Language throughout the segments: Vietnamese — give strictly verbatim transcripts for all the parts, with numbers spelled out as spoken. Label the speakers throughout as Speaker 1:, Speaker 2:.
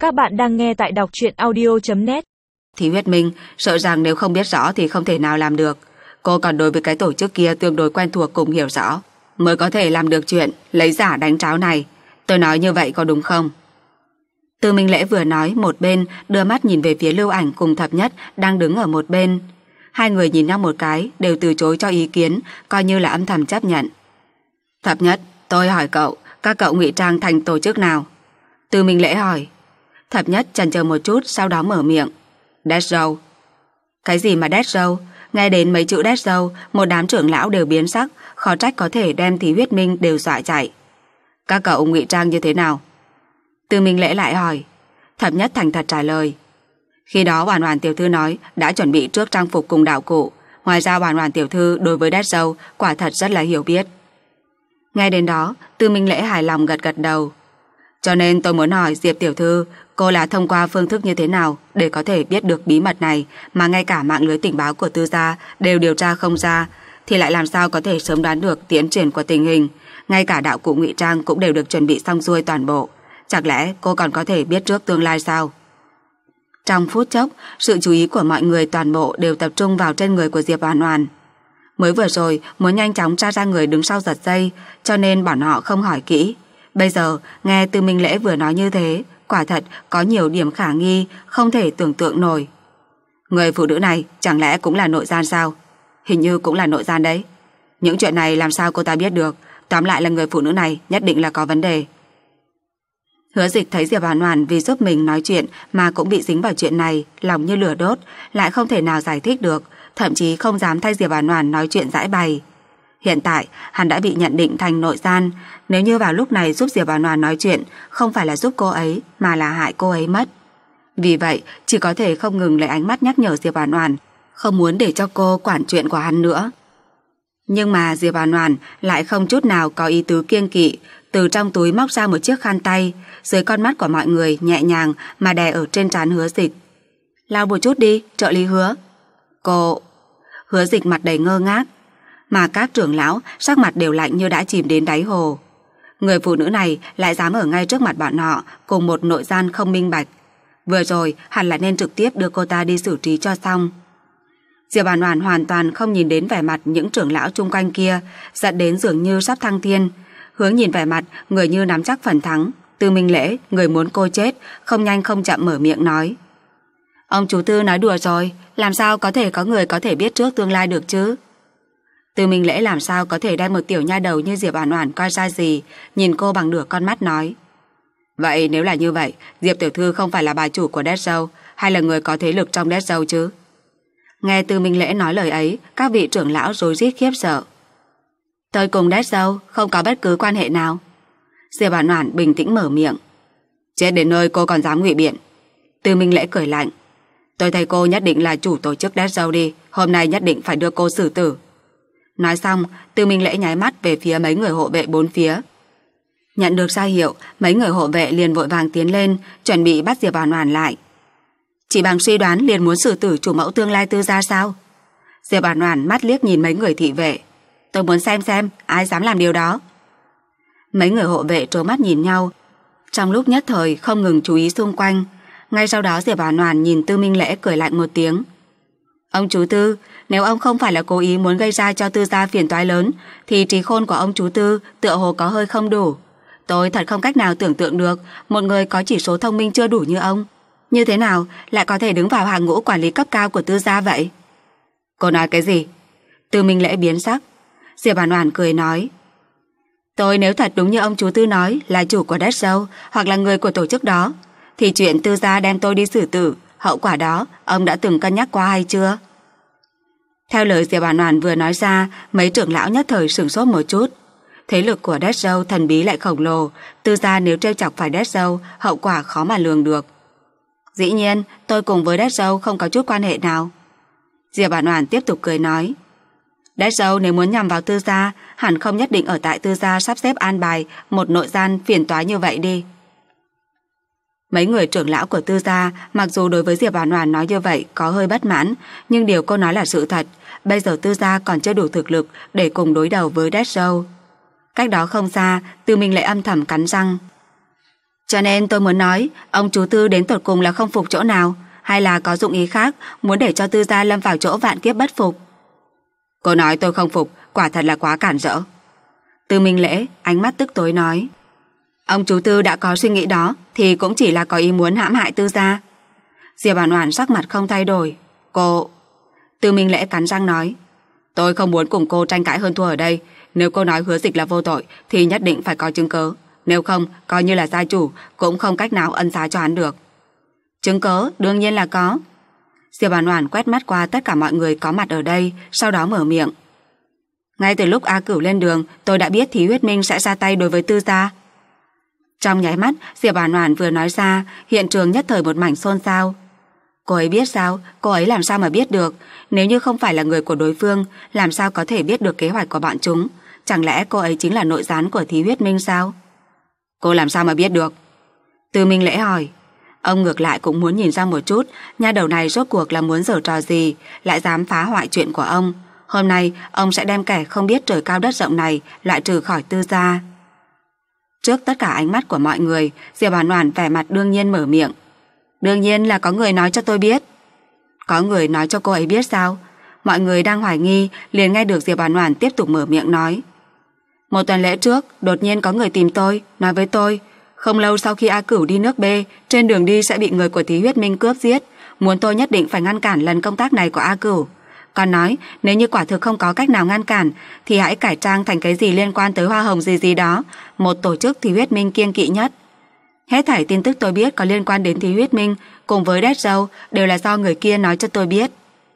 Speaker 1: Các bạn đang nghe tại đọc truyện audio chấm net.
Speaker 2: Thì huyết minh, sợ rằng nếu không biết rõ thì không thể nào làm được. Cô còn đối với cái tổ chức kia tương đối quen thuộc cùng hiểu rõ, mới có thể làm được chuyện lấy giả đánh tráo này. Tôi nói như vậy có đúng không? Tư Minh Lễ vừa nói, một bên đưa mắt nhìn về phía Lưu Ảnh cùng Thập Nhất đang đứng ở một bên. Hai người nhìn nhau một cái, đều từ chối cho ý kiến, coi như là âm thầm chấp nhận. Thập Nhất, tôi hỏi cậu, các cậu ngụy trang thành tổ chức nào? Tư Minh Lễ hỏi. Thập Nhất chần chờ một chút, sau đó mở miệng. Death Row. Cái gì mà Death Row? Nghe đến mấy chữ Death Row, một đám trưởng lão đều biến sắc, khó trách có thể đem Thí Huyết Minh đều dọa chạy. Các cậu ngụy trang như thế nào? Tư Minh Lễ lại hỏi. Thập Nhất thành thật trả lời. Khi đó Hoàn Hoàn tiểu thư nói đã chuẩn bị trước trang phục cùng đạo cụ. Ngoài ra Hoàn Hoàn tiểu thư đối với Death Row quả thật rất là hiểu biết. Nghe đến đó, Tư Minh Lễ hài lòng gật gật đầu. Cho nên tôi muốn hỏi Diệp tiểu thư, cô là thông qua phương thức như thế nào để có thể biết được bí mật này mà ngay cả mạng lưới tình báo của Tư gia đều điều tra không ra, thì lại làm sao có thể sớm đoán được tiến triển của tình hình, ngay cả đạo cụ ngụy trang cũng đều được chuẩn bị xong xuôi toàn bộ. Chẳng lẽ cô còn có thể biết trước tương lai sao? Trong phút chốc, sự chú ý của mọi người toàn bộ đều tập trung vào trên người của Diệp Hoàn Hoàn. Mới vừa rồi muốn nhanh chóng tra ra người đứng sau giật dây, cho nên bọn họ không hỏi kỹ. Bây giờ nghe Tư Minh Lễ vừa nói như thế, quả thật có nhiều điểm khả nghi, không thể tưởng tượng nổi. Người phụ nữ này chẳng lẽ cũng là nội gian sao? Hình như cũng là nội gian đấy. Những chuyện này làm sao cô ta biết được? Tóm lại là người phụ nữ này nhất định là có vấn đề. Hứa Dịch thấy Diệp Hoàn Hoàn vì giúp mình nói chuyện mà cũng bị dính vào chuyện này, lòng như lửa đốt, lại không thể nào giải thích được, thậm chí không dám thay Diệp Hoàn Hoàn nói chuyện giải bày. Hiện tại, hắn đã bị nhận định thành nội gian, nếu như vào lúc này giúp Diệp Hoàn Hoàn nói chuyện, không phải là giúp cô ấy, mà là hại cô ấy mất. Vì vậy, chỉ có thể không ngừng lấy ánh mắt nhắc nhở Diệp Hoàn Hoàn, không muốn để cho cô quản chuyện của hắn nữa. Nhưng mà Diệp Hoàn Hoàn lại không chút nào có ý tứ kiêng kỵ, từ trong túi móc ra một chiếc khăn tay, dưới con mắt của mọi người nhẹ nhàng mà đè ở trên trán Hứa Dịch. Lau một chút đi, trợ lý Hứa. Cô... Hứa Dịch mặt đầy ngơ ngác, mà các trưởng lão sắc mặt đều lạnh như đã chìm đến đáy hồ. Người phụ nữ này lại dám ở ngay trước mặt bọn họ cùng một nội gian không minh bạch. Vừa rồi hẳn là nên trực tiếp đưa cô ta đi xử trí cho xong. Diệp Hoàn Hoàn hoàn toàn không nhìn đến vẻ mặt những trưởng lão chung quanh kia, giận đến dường như sắp thăng thiên. Hướng nhìn vẻ mặt người như nắm chắc phần thắng. Tư Minh Lễ, người muốn cô chết, không nhanh không chậm mở miệng nói. Ông chú Tư nói đùa rồi, làm sao có thể có người có thể biết trước tương lai được chứ? Tư Minh Lễ làm sao có thể đem một tiểu nha đầu như Diệp Hoàn Hoàn coi ra gì, nhìn cô bằng nửa con mắt nói. Vậy nếu là như vậy, Diệp tiểu thư không phải là bà chủ của Death Row, hay là người có thế lực trong Death Row chứ? Nghe Tư Minh Lễ nói lời ấy, các vị trưởng lão rối rít khiếp sợ. Tôi cùng Death Row không có bất cứ quan hệ nào. Diệp Hoàn Hoàn bình tĩnh mở miệng. Chết đến nơi cô còn dám ngụy biện. Tư Minh Lễ cười lạnh. Tôi thấy cô nhất định là chủ tổ chức Death Row đi, hôm nay nhất định phải đưa cô xử tử. Nói xong, Tư Minh Lễ nháy mắt về phía mấy người hộ vệ bốn phía. Nhận được ra hiệu, mấy người hộ vệ liền vội vàng tiến lên, chuẩn bị bắt Diệp Hoàn Hoàn lại. Chỉ bằng suy đoán liền muốn xử tử chủ mẫu tương lai Tư gia sao? Diệp Hoàn Hoàn mắt liếc nhìn mấy người thị vệ. Tôi muốn xem xem ai dám làm điều đó. Mấy người hộ vệ trố mắt nhìn nhau, trong lúc nhất thời không ngừng chú ý xung quanh. Ngay sau đó Diệp Hoàn Hoàn nhìn Tư Minh Lễ cười lạnh một tiếng. Ông chú Tư, nếu ông không phải là cố ý muốn gây ra cho Tư gia phiền toái lớn, thì trí khôn của ông chú Tư tựa hồ có hơi không đủ. Tôi thật không cách nào tưởng tượng được một người có chỉ số thông minh chưa đủ như ông, như thế nào lại có thể đứng vào hàng ngũ quản lý cấp cao của Tư gia vậy? Cô nói cái gì? Tư Minh Lễ biến sắc. Diệp Hoàn Hoàn cười nói. Tôi nếu thật đúng như ông chú Tư nói là chủ của Death Row hoặc là người của tổ chức đó, thì chuyện Tư gia đem tôi đi xử tử, hậu quả đó ông đã từng cân nhắc qua hay chưa? Theo lời Diệp Hoàn Hoàn vừa nói ra, mấy trưởng lão nhất thời sửng sốt một chút. Thế lực của Death Row thần bí lại khổng lồ, Tư gia nếu trêu chọc phải Death Row, hậu quả khó mà lường được. Dĩ nhiên, tôi cùng với Death Row không có chút quan hệ nào. Diệp Hoàn Hoàn tiếp tục cười nói. Death Row nếu muốn nhằm vào Tư gia, hẳn không nhất định ở tại Tư gia sắp xếp an bài một nội gian phiền toái như vậy đi. Mấy người trưởng lão của Tư gia mặc dù đối với Diệp Hoàn Hoàn nói như vậy có hơi bất mãn, nhưng điều cô nói là sự thật. Bây giờ Tư gia còn chưa đủ thực lực để cùng đối đầu với Death Row. Cách đó không xa, Tư Minh Lễ âm thầm cắn răng. Cho nên tôi muốn nói, ông chú Tư đến tột cùng là không phục chỗ nào, hay là có dụng ý khác, muốn để cho Tư gia lâm vào chỗ vạn kiếp bất phục. Cô nói tôi không phục, quả thật là quá cản rỡ. Tư Minh Lễ ánh mắt tức tối nói. Ông chú Tư đã có suy nghĩ đó thì cũng chỉ là có ý muốn hãm hại Tư gia. Diệp Oản Oản sắc mặt không thay đổi. Cô... Tư Minh Lễ cắn răng nói. Tôi không muốn cùng cô tranh cãi hơn thua ở đây. Nếu cô nói Hứa Dịch là vô tội thì nhất định phải có chứng cớ. Nếu không, coi như là gia chủ cũng không cách nào ân xá cho hắn được. Chứng cớ đương nhiên là có. Diệp Oản Oản quét mắt qua tất cả mọi người có mặt ở đây, sau đó mở miệng. Ngay từ lúc A Cửu lên đường, tôi đã biết Thí Huyết Minh sẽ ra tay đối với Tư gia. Trong nháy mắt, Diệp Oản Oản vừa nói ra, hiện trường nhất thời một mảnh xôn xao. Cô ấy biết sao? Cô ấy làm sao mà biết được? Nếu như không phải là người của đối phương, làm sao có thể biết được kế hoạch của bọn chúng? Chẳng lẽ cô ấy chính là nội gián của Thí Huyết Minh sao? Cô làm sao mà biết được? Tư Minh Lễ hỏi. Ông ngược lại cũng muốn nhìn ra một chút, nha đầu này rốt cuộc là muốn giở trò gì, lại dám phá hoại chuyện của ông. Hôm nay, ông sẽ đem kẻ không biết trời cao đất rộng này loại trừ khỏi Tư gia. Trước tất cả ánh mắt của mọi người, Diệp Oản Oản vẻ mặt đương nhiên mở miệng. Đương nhiên là có người nói cho tôi biết. Có người nói cho cô ấy biết sao? Mọi người đang hoài nghi, liền nghe được Diệp Oản Oản tiếp tục mở miệng nói. Một tuần lễ trước, đột nhiên có người tìm tôi, nói với tôi, không lâu sau khi A Cửu đi nước B, trên đường đi sẽ bị người của Thí Huyết Minh cướp giết, muốn tôi nhất định phải ngăn cản lần công tác này của A Cửu. Còn nói, nếu như quả thực không có cách nào ngăn cản, thì hãy cải trang thành cái gì liên quan tới hoa hồng gì gì đó, một tổ chức Thí Huyết Minh kiêng kỵ nhất. Hết thảy tin tức tôi biết có liên quan đến Thí Huyết Minh cùng với Đét Dâu đều là do người kia nói cho tôi biết.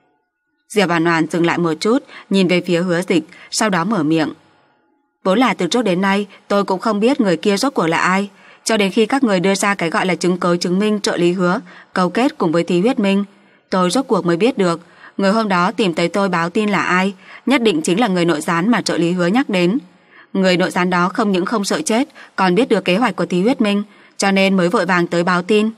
Speaker 2: Diệp Oản Oản dừng lại một chút, nhìn về phía Hứa Dịch, sau đó mở miệng. Vốn là từ trước đến nay tôi cũng không biết người kia rốt cuộc là ai, cho đến khi các người đưa ra cái gọi là chứng cứ chứng minh trợ lý Hứa cấu kết cùng với Thí Huyết Minh, tôi rốt cuộc mới biết được người hôm đó tìm tới tôi báo tin là ai, nhất định chính là người nội gián mà trợ lý Hứa nhắc đến. Người nội gián đó không những không sợ chết, còn biết được kế hoạch của Thí Huyết Minh, cho nên mới vội vàng tới báo tin.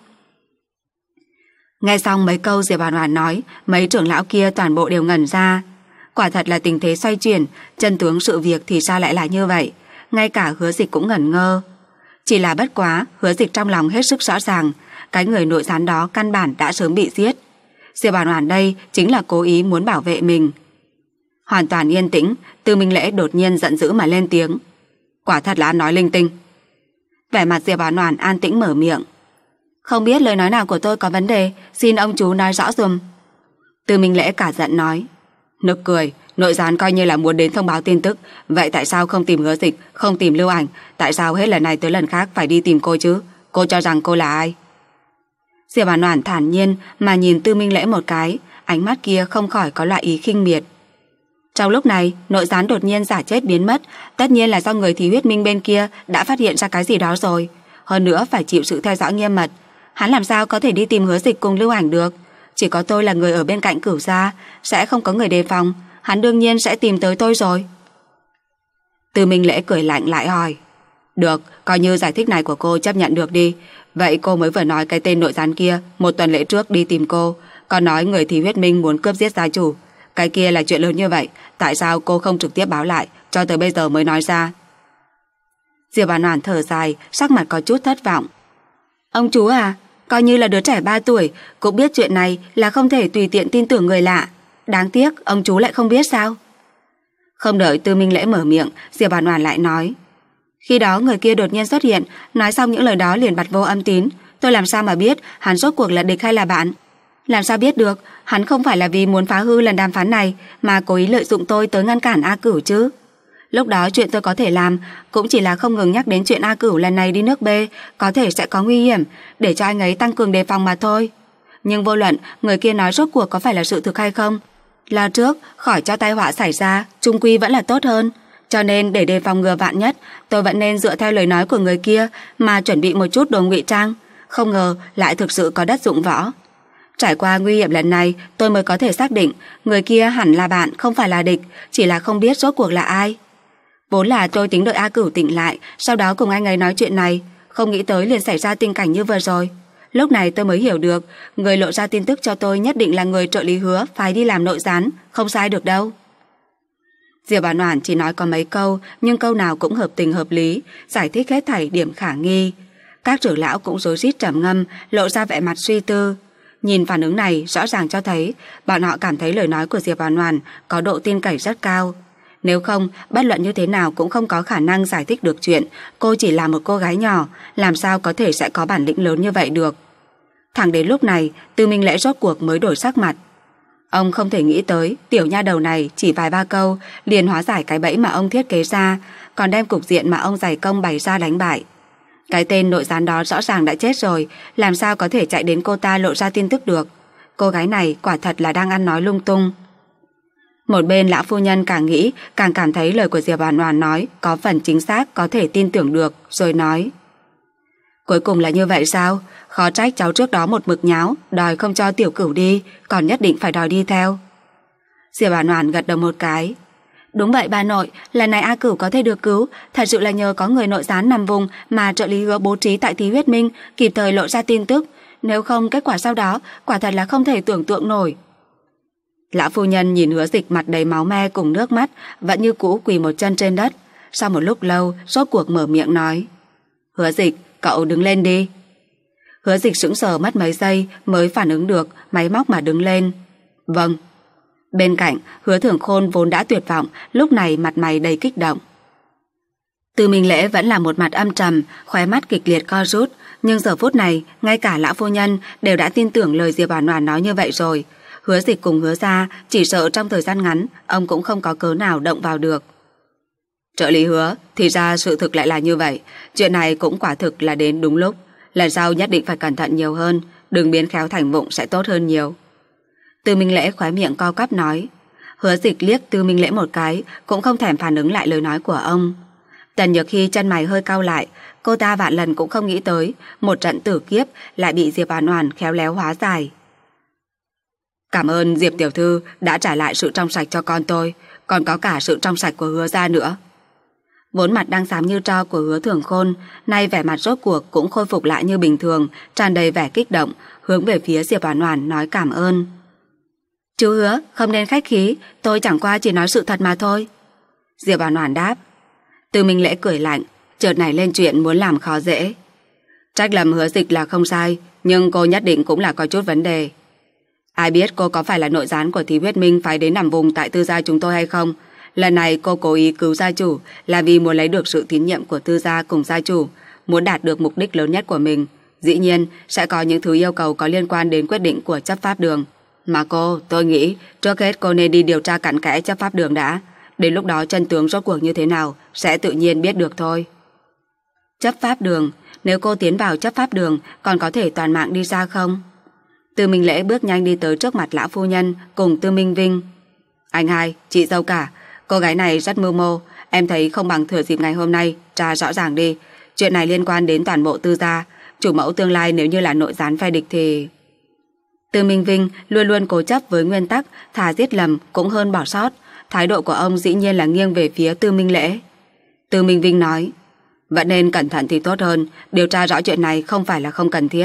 Speaker 2: Nghe xong mấy câu Diệp Oản Oản nói, mấy trưởng lão kia toàn bộ đều ngẩn ra. Quả thật là tình thế xoay chuyển, chân tướng sự việc thì sao lại là như vậy, ngay cả Hứa Dịch cũng ngẩn ngơ. Chỉ là bất quá, Hứa Dịch trong lòng hết sức rõ ràng, cái người nội gián đó căn bản đã sớm bị giết. Diệp Oản Oản đây chính là cố ý muốn bảo vệ mình. Hoàn toàn yên tĩnh, Tư Minh Lễ đột nhiên giận dữ mà lên tiếng. Quả thật là nói linh tinh. Vẻ mặt Diệp Oản Oản an tĩnh mở miệng. Không biết lời nói nào của tôi có vấn đề, xin ông chú nói rõ dùm. Tư Minh Lễ cả giận nói. Nực cười, nội gián coi như là muốn đến thông báo tin tức, vậy tại sao không tìm Hứa Dịch, không tìm Lưu Ảnh, tại sao hết lần này tới lần khác phải đi tìm cô chứ? Cô cho rằng cô là ai? Diệp Oản Oản thản nhiên mà nhìn Tư Minh Lễ một cái, ánh mắt kia không khỏi có loại ý khinh miệt. Trong lúc này, nội gián đột nhiên giả chết biến mất, tất nhiên là do người Thí Huyết Minh bên kia đã phát hiện ra cái gì đó rồi, hơn nữa phải chịu sự theo dõi nghiêm mật. Hắn làm sao có thể đi tìm Hứa Dịch cùng Lưu Ảnh được? Chỉ có tôi là người ở bên cạnh Cửu gia, sẽ không có người đề phòng, hắn đương nhiên sẽ tìm tới tôi rồi. Tư Minh Lễ cười lạnh lại hỏi. Được, coi như giải thích này của cô chấp nhận được đi. Vậy cô mới vừa nói cái tên nội gián kia một tuần lễ trước đi tìm cô, còn nói người Thí Huyết Minh muốn cướp giết gia chủ. Cái kia là chuyện lớn như vậy, tại sao cô không trực tiếp báo lại, cho tới bây giờ mới nói ra? Diệp Oản Oản thở dài, sắc mặt có chút thất vọng. Ông chú à, coi như là đứa trẻ ba tuổi, cũng biết chuyện này là không thể tùy tiện tin tưởng người lạ. Đáng tiếc, ông chú lại không biết sao? Không đợi Tư Minh Lễ mở miệng, Diệp Oản Oản lại nói. Khi đó người kia đột nhiên xuất hiện, nói xong những lời đó liền bật vô âm tín. Tôi làm sao mà biết hắn rốt cuộc là địch hay là bạn? Làm sao biết được hắn không phải là vì muốn phá hư lần đàm phán này mà cố ý lợi dụng tôi tới ngăn cản A Cửu chứ? Lúc đó chuyện tôi có thể làm cũng chỉ là không ngừng nhắc đến chuyện A Cửu lần này đi nước B có thể sẽ có nguy hiểm, để cho anh ấy tăng cường đề phòng mà thôi. Nhưng vô luận người kia nói rốt cuộc có phải là sự thực hay không, là trước khỏi cho tai họa xảy ra, chung quy vẫn là tốt hơn. Cho nên để đề phòng ngừa vạn nhất, tôi vẫn nên dựa theo lời nói của người kia mà chuẩn bị một chút đồ ngụy trang. Không ngờ lại thực sự có đất dụng võ. Trải qua nguy hiểm lần này, tôi mới có thể xác định người kia hẳn là bạn, không phải là địch, chỉ là không biết rốt cuộc là ai. Vốn là tôi tính đợi A Cửu tỉnh lại, sau đó cùng anh ấy nói chuyện này, không nghĩ tới liền xảy ra tình cảnh như vừa rồi. Lúc này tôi mới hiểu được, người lộ ra tin tức cho tôi nhất định là người trợ lý Hứa phải đi làm nội gián, không sai được đâu. Diệp Oản Oản chỉ nói có mấy câu, nhưng câu nào cũng hợp tình hợp lý, giải thích hết thảy điểm khả nghi. Các trưởng lão cũng rối rít trầm ngâm, lộ ra vẻ mặt suy tư. Nhìn phản ứng này rõ ràng cho thấy bọn họ cảm thấy lời nói của Diệp Hoàn Hoàn có độ tin cậy rất cao. Nếu không, bất luận như thế nào cũng không có khả năng giải thích được chuyện cô chỉ là một cô gái nhỏ, làm sao có thể sẽ có bản lĩnh lớn như vậy được. Thẳng đến lúc này, Tư Minh Lễ rốt cuộc mới đổi sắc mặt. Ông không thể nghĩ tới tiểu nha đầu này chỉ vài ba câu liền hóa giải cái bẫy mà ông thiết kế ra, còn đem cục diện mà ông dày công bày ra đánh bại. Cái tên nội gián đó rõ ràng đã chết rồi, làm sao có thể chạy đến cô ta lộ ra tin tức được. Cô gái này quả thật là đang ăn nói lung tung. Một bên lão phu nhân càng nghĩ càng cảm thấy lời của Diệp Hoàn Hoàn nói có phần chính xác, có thể tin tưởng được, rồi nói: Cuối cùng là như vậy sao? Khó trách cháu trước đó một mực nháo, đòi không cho tiểu cửu đi, còn nhất định phải đòi đi theo. Diệp Hoàn Hoàn gật đầu một cái. Đúng vậy bà nội, lần này A Cửu có thể được cứu, thật sự là nhờ có người nội gián nằm vùng mà trợ lý Hứa bố trí tại Thí Huyết Minh kịp thời lộ ra tin tức, nếu không kết quả sau đó quả thật là không thể tưởng tượng nổi. Lão phu nhân nhìn Hứa Dịch mặt đầy máu me cùng nước mắt, vẫn như cũ quỳ một chân trên đất. Sau một lúc lâu, rốt cuộc mở miệng nói: Hứa Dịch, cậu đứng lên đi. Hứa Dịch sững sờ mất mấy giây mới phản ứng được, máy móc mà đứng lên. Vâng. Bên cạnh, Hứa Thưởng Khôn vốn đã tuyệt vọng, lúc này mặt mày đầy kích động. Tư Minh Lễ vẫn là một mặt âm trầm, khóe mắt kịch liệt co rút, nhưng giờ phút này, ngay cả lão phu nhân đều đã tin tưởng lời Diệp Hoàn Hoàn nói như vậy rồi. Hứa Dịch cùng Hứa gia chỉ sợ trong thời gian ngắn ông cũng không có cớ nào động vào được. Trợ lý Hứa, thì ra sự thực lại là như vậy, chuyện này cũng quả thực là đến đúng lúc, lần sau nhất định phải cẩn thận nhiều hơn, đừng biến khéo thành vụng sẽ tốt hơn nhiều. Tư Minh Lễ khóe miệng co quắp nói. Hứa Dịch liếc Tư Minh Lễ một cái, cũng không thèm phản ứng lại lời nói của ông. Tần Nhược Hy chân mày hơi cau lại, cô ta vạn lần cũng không nghĩ tới một trận tử kiếp lại bị Diệp Hoàn Hoàn khéo léo hóa giải. Cảm ơn Diệp tiểu thư đã trả lại sự trong sạch cho con tôi, còn có cả sự trong sạch của Hứa gia nữa. Vốn mặt đang xám như tro của Hứa Thưởng Khôn, nay vẻ mặt rốt cuộc cũng khôi phục lại như bình thường, tràn đầy vẻ kích động, hướng về phía Diệp Hoàn Hoàn nói cảm ơn. Chú Hứa, không nên khách khí, tôi chẳng qua chỉ nói sự thật mà thôi. Diệp Hoàn Hoàn đáp. Tư Minh Lễ cười lạnh, chợt nảy lên chuyện muốn làm khó dễ. Trách lầm Hứa Dịch là không sai, nhưng cô nhất định cũng là có chút vấn đề. Ai biết cô có phải là nội gián của Thí Huyết Minh phải đến nằm vùng tại Tư gia chúng tôi hay không? Lần này cô cố ý cứu gia chủ là vì muốn lấy được sự tín nhiệm của Tư gia cùng gia chủ, muốn đạt được mục đích lớn nhất của mình. Dĩ nhiên sẽ có những thứ yêu cầu có liên quan đến quyết định của chấp pháp đường. Mà cô, tôi nghĩ trước hết cô nên đi điều tra cặn kẽ chấp pháp đường đã. Đến lúc đó chân tướng rốt cuộc như thế nào sẽ tự nhiên biết được thôi. Chấp pháp đường, nếu cô tiến vào chấp pháp đường còn có thể toàn mạng đi ra không? Tư Minh Lễ bước nhanh đi tới trước mặt lão phu nhân cùng Tư Minh Vinh. Anh hai, chị dâu cả, cô gái này rất mưu mô, em thấy không bằng thừa dịp ngày hôm nay tra rõ ràng đi. Chuyện này liên quan đến toàn bộ Tư gia, chủ mẫu tương lai nếu như là nội gián phe địch thì... Tư Minh Vinh luôn luôn cố chấp với nguyên tắc thà giết lầm cũng hơn bỏ sót. Thái độ của ông dĩ nhiên là nghiêng về phía Tư Minh Lễ. Tư Minh Vinh nói, vẫn nên cẩn thận thì tốt hơn, điều tra rõ chuyện này không phải là không cần thiết.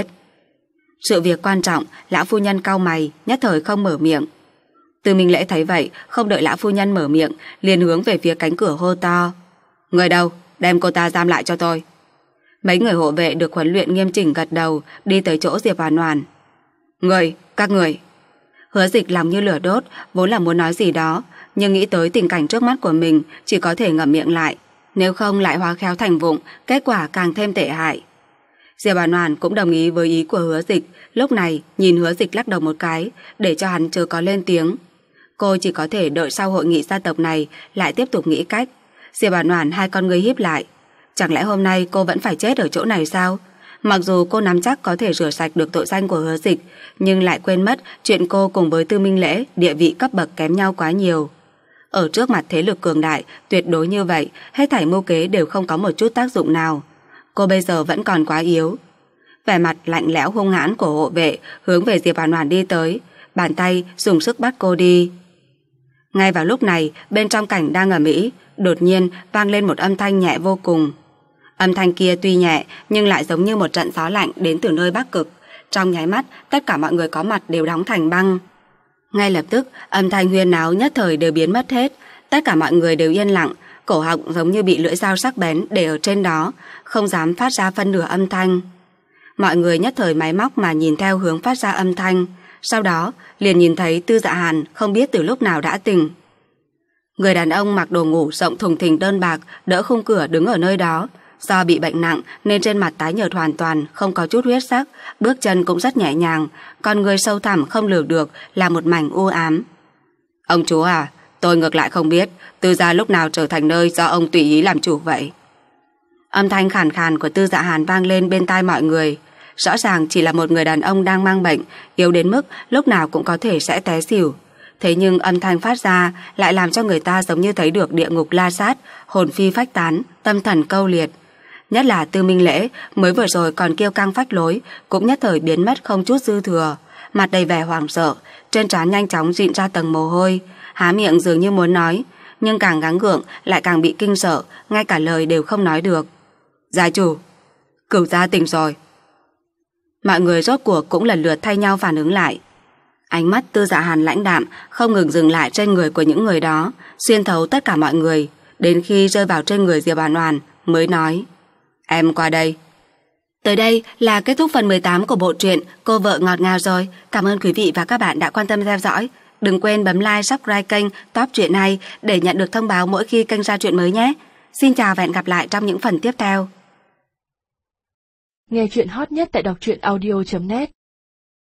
Speaker 2: Sự việc quan trọng, lão phu nhân cau mày, nhất thời không mở miệng. Tư Minh Lễ thấy vậy, không đợi lão phu nhân mở miệng, liền hướng về phía cánh cửa hô to. Người đâu, đem cô ta giam lại cho tôi. Mấy người hộ vệ được huấn luyện nghiêm chỉnh gật đầu, đi tới chỗ Diệp Hoàn Hoàn. Người, các người. Hứa Dịch lòng như lửa đốt, vốn là muốn nói gì đó, nhưng nghĩ tới tình cảnh trước mắt của mình, chỉ có thể ngậm miệng lại. Nếu không lại hóa khéo thành vụng, kết quả càng thêm tệ hại. Diệp Hoàn Hoàn cũng đồng ý với ý của Hứa Dịch, lúc này nhìn Hứa Dịch lắc đầu một cái, để cho hắn chưa có lên tiếng. Cô chỉ có thể đợi sau hội nghị gia tộc này lại tiếp tục nghĩ cách. Diệp Hoàn Hoàn hai con ngươi híp lại. Chẳng lẽ hôm nay cô vẫn phải chết ở chỗ này sao? Mặc dù cô nắm chắc có thể rửa sạch được tội danh của Hứa Dịch, nhưng lại quên mất chuyện cô cùng với Tư Minh Lễ địa vị cấp bậc kém nhau quá nhiều. Ở trước mặt thế lực cường đại, tuyệt đối như vậy, hết thảy mưu kế đều không có một chút tác dụng nào. Cô bây giờ vẫn còn quá yếu. Vẻ mặt lạnh lẽo hung hãn của hộ vệ hướng về Diệp Hoàn Hoàn đi tới, bàn tay dùng sức bắt cô đi. Ngay vào lúc này, bên trong cảnh đang ầm ĩ, đột nhiên vang lên một âm thanh nhẹ vô cùng. Âm thanh kia tuy nhẹ nhưng lại giống như một trận gió lạnh đến từ nơi Bắc Cực. Trong nháy mắt, tất cả mọi người có mặt đều đóng thành băng. Ngay lập tức, âm thanh huyên náo nhất thời đều biến mất hết. Tất cả mọi người đều yên lặng, cổ họng giống như bị lưỡi dao sắc bén để ở trên đó, không dám phát ra phân nửa âm thanh. Mọi người nhất thời máy móc mà nhìn theo hướng phát ra âm thanh, sau đó liền nhìn thấy Tư Dạ Hàn không biết từ lúc nào đã tỉnh. Người đàn ông mặc đồ ngủ rộng thùng thình đơn bạc đỡ khung cửa đứng ở nơi đó. Do bị bệnh nặng nên trên mặt tái nhợt hoàn toàn, không có chút huyết sắc, bước chân cũng rất nhẹ nhàng, con người sâu thẳm không lường được là một mảnh u ám. Ông chú à, tôi ngược lại không biết Tư gia lúc nào trở thành nơi do ông tùy ý làm chủ vậy. Âm thanh khàn khàn của Tư Dạ Hàn vang lên bên tai mọi người. Rõ ràng chỉ là một người đàn ông đang mang bệnh, yếu đến mức lúc nào cũng có thể sẽ té xỉu. Thế nhưng âm thanh phát ra lại làm cho người ta giống như thấy được địa ngục la sát, hồn phi phách tán, tâm thần câu liệt. Nhất là Tư Minh Lễ mới vừa rồi còn kiêu căng phách lối, cũng nhất thời biến mất không chút dư thừa, mặt đầy vẻ hoảng sợ, trên trán nhanh chóng rịn ra tầng mồ hôi, há miệng dường như muốn nói, nhưng càng gắng gượng lại càng bị kinh sợ, ngay cả lời đều không nói được. Gia chủ, Cửu gia tỉnh rồi. Mọi người rốt cuộc cũng lần lượt thay nhau phản ứng lại. Ánh mắt Tư Dạ Hàn lãnh đạm không ngừng dừng lại trên người của những người đó, xuyên thấu tất cả mọi người, đến khi rơi vào trên người Diệp Oản Oản mới nói: Em qua đây. Tới đây là kết thúc phần mười tám của bộ truyện Cô vợ ngọt ngào rồi. Cảm ơn quý vị và các bạn đã quan tâm theo dõi. Đừng quên bấm like, subscribe kênh Top Truyện này để nhận được thông báo mỗi khi kênh ra truyện mới nhé. Xin chào và hẹn gặp lại trong những phần tiếp theo.
Speaker 1: Nghe truyện hot nhất tại đọc truyện audio chấm net.